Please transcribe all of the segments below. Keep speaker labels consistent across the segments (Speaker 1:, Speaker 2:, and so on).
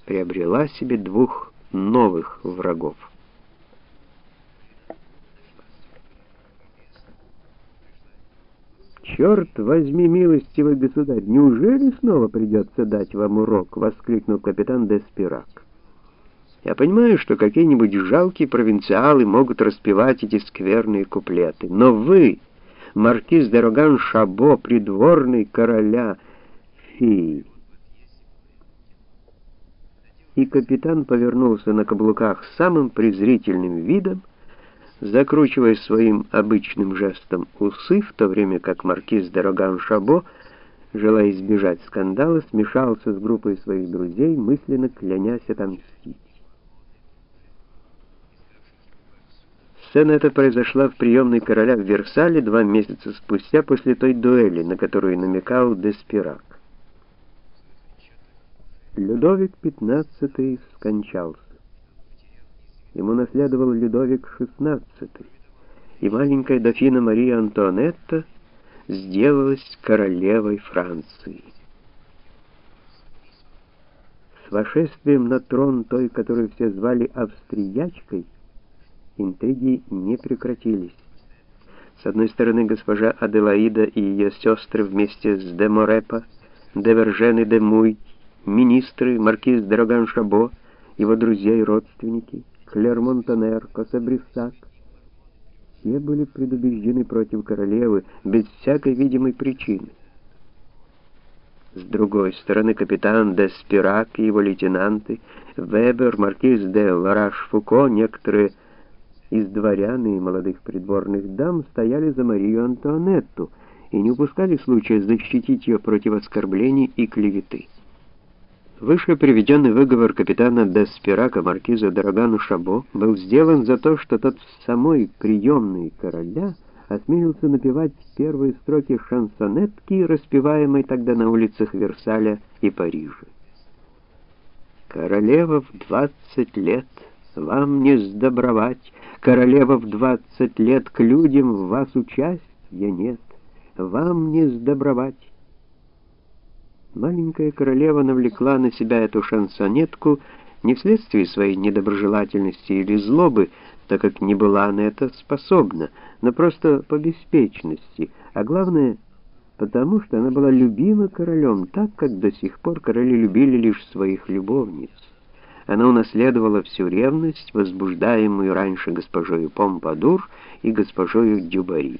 Speaker 1: приобрела себе двух новых врагов. «Черт возьми, милостивый государь, неужели снова придется дать вам урок?» — воскликнул капитан де Спирак. «Я понимаю, что какие-нибудь жалкие провинциалы могут распевать эти скверные куплеты, но вы, маркиз де Роган-Шабо, придворный короля, фи!» И капитан повернулся на каблуках с самым презрительным видом, закручивая своим обычным жестом усы, в то время как маркиз де Роган-Шабо, желая избежать скандала, смешался с группой своих друзей, мысленно клянясь отомстить. Сцена эта произошла в приемной короля в Версале 2 месяца спустя после той дуэли, на которую намекал де Спирак. Людовик XV скончался. Ему наследовал Людовик XVI, и маленькая дофина Мария Антуанетта сделалась королевой Франции. С вошествием на трон той, которую все звали австриячкой, интриги не прекратились. С одной стороны, госпожа Аделаида и ее сестры вместе с де Морепа, де Вержен и де Муй, министры, маркиз де Роган-Шабо, его друзья и родственники, Клермон-Тоннер, Коссе-Бриссак, все были предубеждены против королевы без всякой видимой причины. С другой стороны, капитан де Спирак и его лейтенанты, Вебер, маркиз де Лараш-Фуко, некоторые из дворян и молодых придворных дам стояли за Марию Антуанетту и не упускали случая защитить ее против оскорблений и клеветы. Выше приведенный выговор капитана де Спирака маркизу де Рогану-Шабо был сделан за то, что тот в самой приемной короля осмелился напевать первые строки шансонетки, распеваемой тогда на улицах Версаля и Парижа. «Королева в 20 лет, вам не сдобровать, королева в 20 лет, к людям в вас участия нет, вам не сдобровать». Маленькая королева навлекла на себя эту шансонетку не вследствие своей недоброжелательности или злобы, так как не была на это способна, но просто по беспечности, а главное, потому что она была любима королем, так как до сих пор короли любили лишь своих любовниц. Она унаследовала всю ревность, возбуждаемую раньше госпожою Помпадур и госпожою Дюбари.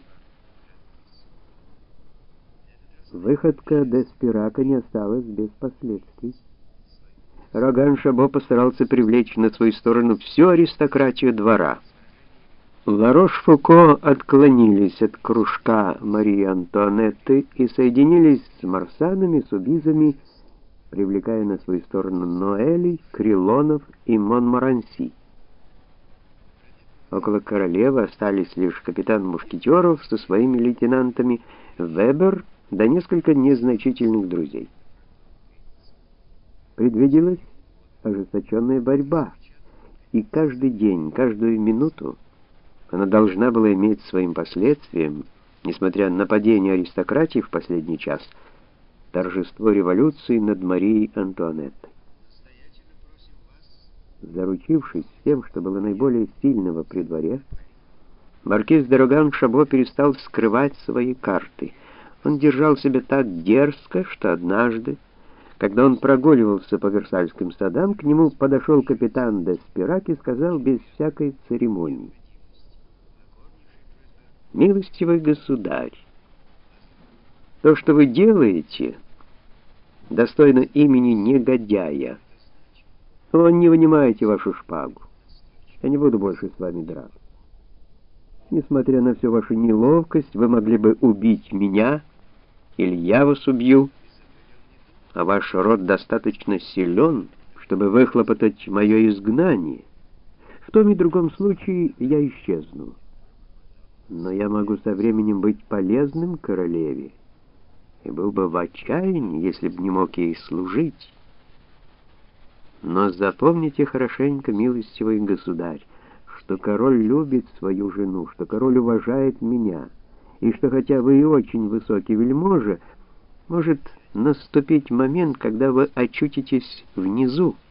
Speaker 1: Выходка де Спирака не осталась без последствий. Роган-Шабо постарался привлечь на свою сторону всю аристократию двора. Ларош-Фуко отклонились от кружка Марии Антуанетты и соединились с Марсанами, Субизами, привлекая на свою сторону Ноэлей, Крилонов и Монморанси. Около королевы остались лишь капитан мушкетеров со своими лейтенантами, Вебер, да несколько незначительных друзей. Предвиделась ожесточенная борьба, и каждый день, каждую минуту она должна была иметь своим последствием, несмотря на падение аристократии в последний час, торжество революции над Марией Антуанеттой. Заручившись тем, что было наиболее сильного при дворе, маркиз де Роган-Шабо перестал скрывать свои карты. Он держал себя так дерзко, что однажды, когда он прогуливался по Версальским садам, к нему подошел капитан де Спирак и сказал без всякой церемонии: «Милостивый государь, то, что вы делаете, достойно имени негодяя. О, не вынимайте вашу шпагу. Я не буду больше с вами драться. Несмотря на всю вашу неловкость, вы могли бы убить меня, или я вас убью, а ваш род достаточно силен, чтобы выхлопотать мое изгнание. В том и другом случае я исчезну. Но я могу со временем быть полезным королеве, и был бы в отчаянии, если бы не мог ей служить. Но запомните хорошенько, милостивый государь, что король любит свою жену, что король уважает меня, и что хотя вы и очень высокий вельможа, может наступить момент, когда вы очутитесь внизу,